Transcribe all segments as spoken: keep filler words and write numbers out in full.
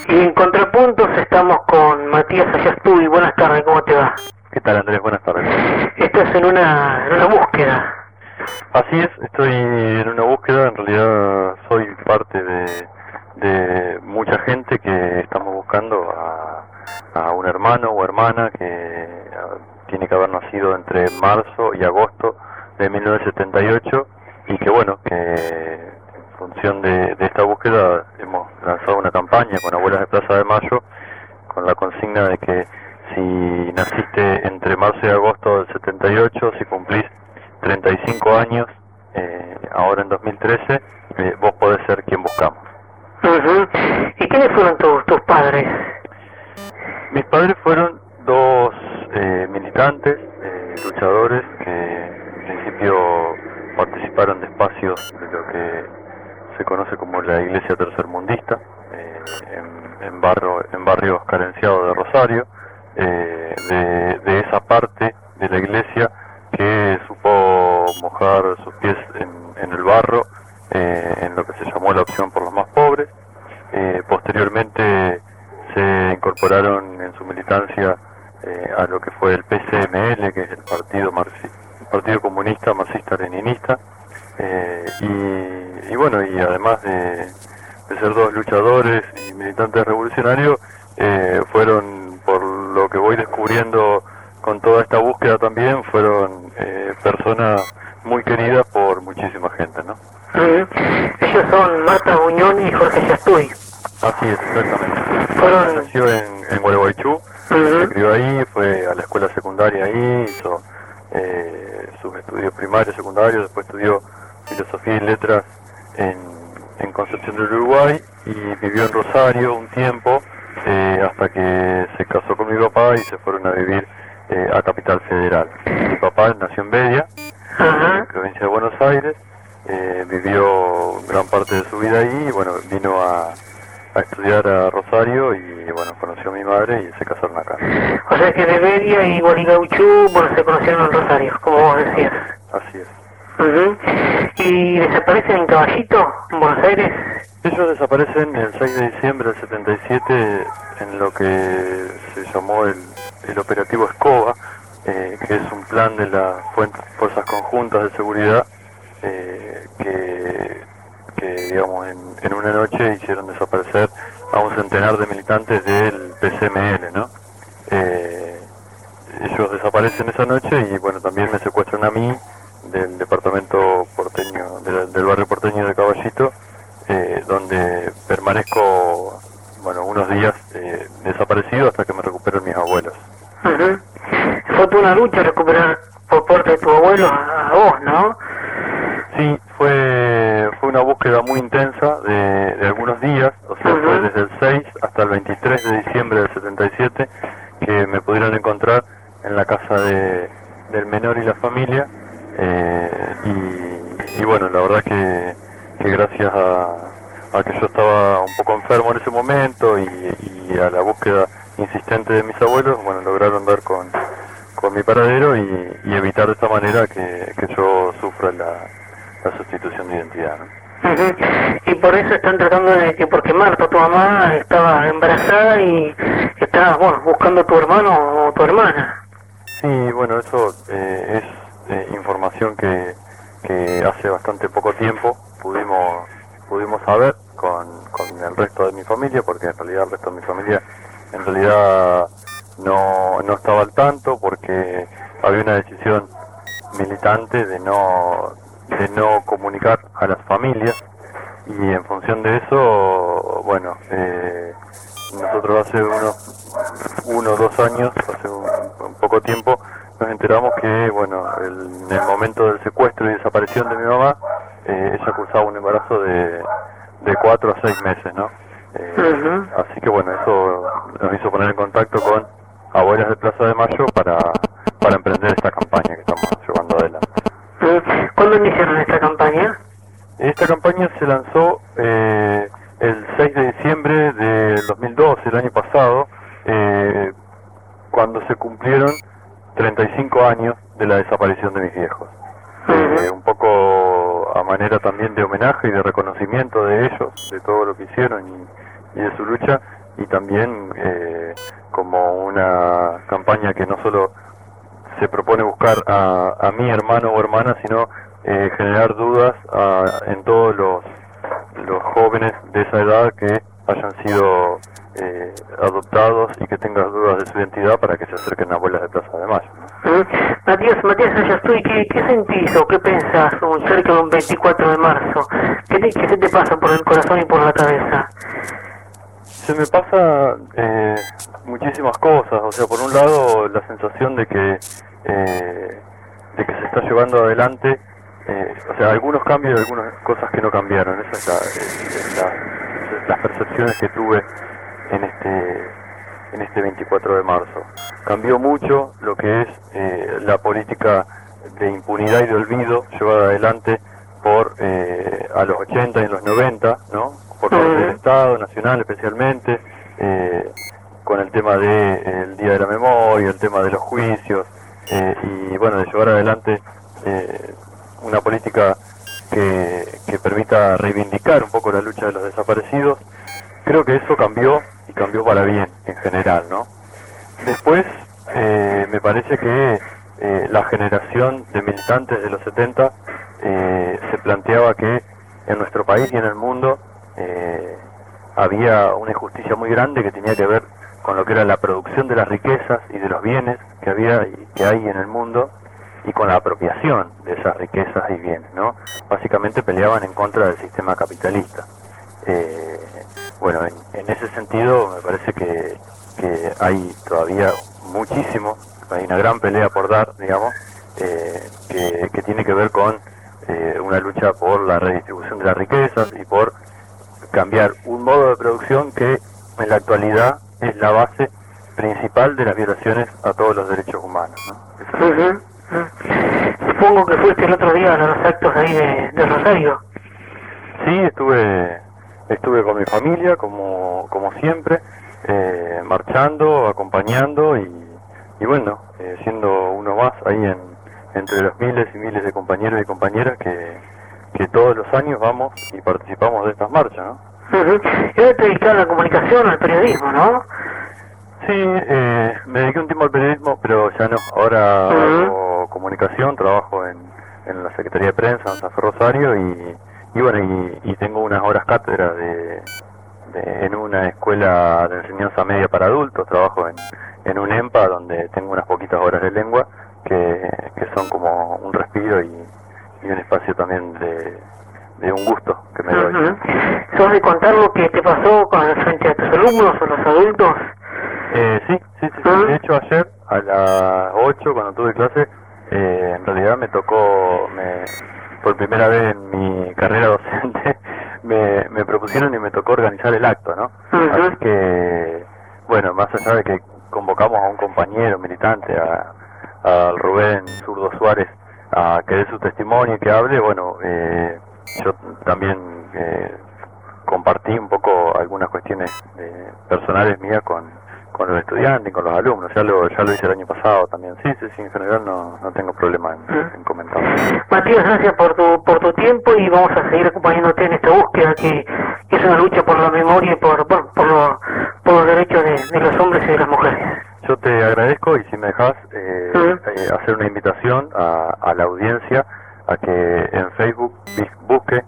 Y en Contrapuntos estamos con Matías Ayastuy. Buenas tardes, ¿cómo te va? ¿Qué tal, Andrés? Buenas tardes. Estás en una, en una búsqueda. Así es, estoy en una búsqueda. En realidad soy parte de, de mucha gente que estamos buscando a, a un hermano o hermana que tiene que haber nacido entre marzo y agosto de mil novecientos setenta y ocho y que bueno, que en función de, de esta búsqueda hemos lanzado una campaña con Abuelas de Plaza de Mayo con la consigna de que si naciste entre marzo y agosto del setenta y ocho, si cumplís treinta y cinco años, eh, ahora en dos mil trece, eh, vos podés ser quien buscamos. Uh-huh. ¿Y quiénes fueron tus, tus padres? Mis padres fueron dos eh, militantes, eh, luchadores, que en principio participaron de espacios de lo que se conoce como la Iglesia Tercermundista, eh, en, en, barrio, en barrios carenciados de Rosario, eh, de, de esa parte de la iglesia que supo mojar sus pies en, en el barro, eh, en lo que se llamó la opción por los más pobres. Eh, posteriormente se incorporaron en su militancia eh, a lo que fue el P C M L, que es el Partido, Marxi, el Partido Comunista Marxista-Leninista, eh, y, y bueno, y además de, de ser dos luchadores y militantes revolucionarios, eh, fueron, por lo que voy descubriendo con toda esta búsqueda también, fueron eh, personas muy queridas por muchísima gente, ¿no? Uh-huh. Ellos son Marta Buñón y Jorge Ayastuy. Así es, exactamente. Fueron... Nació en, en Gualeguaychú, uh-huh. Se crió ahí, fue a la escuela secundaria ahí, hizo eh, sus estudios primarios, secundarios, después estudió filosofía y letras en, en Concepción del Uruguay y vivió en Rosario un tiempo, eh, hasta que se casó con mi papá y se fueron a vivir eh, a Capital Federal. Mi papá nació en Bedia, uh-huh. En provincia de Buenos Aires, eh, vivió gran parte de su vida ahí y bueno, vino a, a estudiar a Rosario y bueno, conoció a mi madre y se casaron acá. O sea que de Bedia y Gualeguaychú, bueno, se conocieron en Rosario, como vos decías. Así es. Uh-huh. ¿Y desaparecen en Caballito, en Buenos Aires? Ellos desaparecen el seis de diciembre del setenta y siete en lo que se llamó el, el operativo Escoba, eh, que es un plan de las Fuerzas Conjuntas de Seguridad eh, que, que digamos en, en una noche hicieron desaparecer a un centenar de militantes del P C M L, ¿no? Eh, ellos desaparecen esa noche y bueno, también me secuestran a mí del departamento porteño, del, del barrio porteño de Caballito, eh, donde permanezco, bueno, unos días eh, desaparecido hasta que me recupero mis abuelos. Uh-huh. Fue toda una lucha recuperar por parte de tu abuelo a, a vos, ¿no? Sí, fue fue una búsqueda muy intensa de, de algunos días, o sea, uh-huh. Fue desde el seis hasta el veintitrés de diciembre del setenta y siete que me pudieron encontrar en la casa de, del menor y la familia. Eh, y, y bueno, la verdad que, que gracias a, a que yo estaba un poco enfermo en ese momento y, y a la búsqueda insistente de mis abuelos, bueno, lograron dar con, con mi paradero y, y evitar de esta manera que, que yo sufra la, la sustitución de identidad, ¿no? Uh-huh. Y por eso están tratando de que, porque Marta, tu mamá, estaba embarazada y estaba, bueno, buscando a tu hermano o tu hermana. Sí, bueno, eso eh, es Eh, información que, que hace bastante poco tiempo pudimos pudimos saber con, con el resto de mi familia, porque en realidad el resto de mi familia en realidad no, no estaba al tanto, porque había una decisión militante de no de no comunicar a las familias y en función de eso, bueno, eh, nosotros hace unos uno o dos años, hace un, un poco tiempo, nos enteramos que, bueno, el, en el momento del secuestro y desaparición de mi mamá, eh, ella cursaba un embarazo de, de cuatro a seis meses, ¿no? Eh, uh-huh. Así que, bueno, eso nos hizo poner en contacto con Abuelas de Plaza de Mayo para, para emprender esta campaña que estamos llevando adelante. ¿Cuándo iniciaron esta campaña? Esta campaña se lanzó eh, el seis de diciembre del dos mil doce, el año pasado, eh, cuando se cumplieron treinta y cinco años de la desaparición de mis viejos. Eh, un poco a manera también de homenaje y de reconocimiento de ellos, de todo lo que hicieron y, y de su lucha, y también eh, como una campaña que no solo se propone buscar a, a mi hermano o hermana, sino eh, generar dudas a, en todos los, los jóvenes de esa edad que hayan sido eh, adoptados y que tengan dudas de su identidad para que se acerquen a Abuelas de Plaza de Mayo, ¿no? Mm. Matías, Matías Ayastuy, ¿qué, ¿qué sentís o qué pensás un cerca de un veinticuatro de marzo? ¿Qué, te, ¿Qué se te pasa por el corazón y por la cabeza? Se me pasa eh, muchísimas cosas, o sea, por un lado la sensación de que eh, de que se está llevando adelante, eh, o sea, algunos cambios y algunas cosas que no cambiaron. Esas son la, es la, las percepciones que tuve en este en este veinticuatro de marzo. Cambió mucho lo que es eh, la política de impunidad y de olvido llevada adelante por eh, a los ochenta y en los noventa, ¿no? Por parte del Estado Nacional especialmente, eh, con el tema del de, Día de la Memoria, el tema de los juicios, eh, y bueno, de llevar adelante eh, una política que, que permita reivindicar un poco la lucha de los desaparecidos. Creo que eso cambió, y cambió para bien en general, ¿no? Después, eh, me parece que eh, la generación de militantes de los setenta eh, se planteaba que en nuestro país y en el mundo eh, había una injusticia muy grande que tenía que ver con lo que era la producción de las riquezas y de los bienes que había y que hay en el mundo, y con la apropiación de esas riquezas y bienes, ¿no? Básicamente peleaban en contra del sistema capitalista. Eh, bueno, en, en ese sentido me parece que, que hay todavía muchísimo, hay una gran pelea por dar, digamos, eh, que, que tiene que ver con eh, una lucha por la redistribución de las riquezas y por cambiar un modo de producción que en la actualidad es la base principal de las violaciones a todos los derechos humanos, ¿no? Uh-huh. Supongo que fuiste el otro día a los actos ahí de, de Rosario. Sí, estuve estuve con mi familia, como como siempre, eh, marchando, acompañando y, y bueno, eh, siendo uno más ahí en, entre los miles y miles de compañeros y compañeras que, que todos los años vamos y participamos de estas marchas, ¿no? Uh-huh. Y ahora te dedicas a la comunicación, al periodismo, ¿no? Sí, eh, me dediqué un tiempo al periodismo, pero ya no. Ahora uh-huh. hago comunicación, trabajo en, en la Secretaría de Prensa en San Fe Rosario y, y bueno, y, y tengo unas horas cátedra de, de, en una escuela de enseñanza media para adultos. Trabajo en, en un EMPA donde tengo unas poquitas horas de lengua que, que son como un respiro y, y un espacio también de, de un gusto que me doy. Uh-huh. ¿Sos de contar lo que te pasó con frente a tus alumnos o los adultos? Eh, sí, sí, sí, sí. De hecho ayer a las ocho cuando tuve clase, eh, en realidad me tocó, me, por primera vez en mi carrera docente, me, me propusieron y me tocó organizar el acto, ¿no? Uh-huh. Así que, bueno, más allá de que convocamos a un compañero militante, a, a Rubén Zurdo Suárez, a que dé su testimonio y que hable, bueno, eh, yo también eh, compartí un poco algunas cuestiones eh, personales mías con con los estudiantes y con los alumnos. Ya lo ya lo hice el año pasado también. Sí, sí, sí, en general no, no tengo problema en, en comentar. Matías, gracias por tu por tu tiempo y vamos a seguir acompañándote en esta búsqueda que, que es una lucha por la memoria y por por, por, lo, por los derechos de, de los hombres y de las mujeres. Yo te agradezco y si me dejas eh, uh-huh. eh, hacer una invitación a, a la audiencia a que en Facebook busque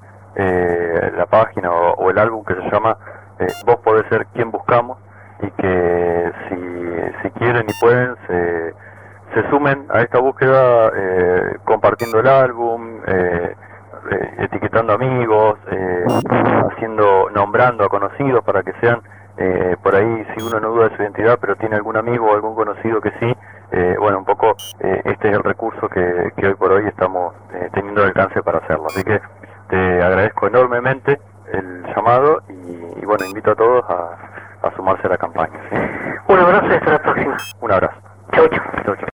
eh, la página o, o el álbum que se llama eh, Vos podés ser quien buscamos, y que si, si quieren y pueden se, se sumen a esta búsqueda eh, compartiendo el álbum, eh, eh, etiquetando amigos, eh, haciendo, nombrando a conocidos para que sean eh, por ahí, si uno no duda de su identidad pero tiene algún amigo o algún conocido que sí, eh, bueno, un poco eh, este es el recurso que, que hoy por hoy estamos eh, teniendo el alcance para hacerlo. Así que te agradezco enormemente el llamado y, y bueno, invito a todos a a sumarse a la campaña. ¿Sí? Un abrazo y hasta la próxima. Un abrazo.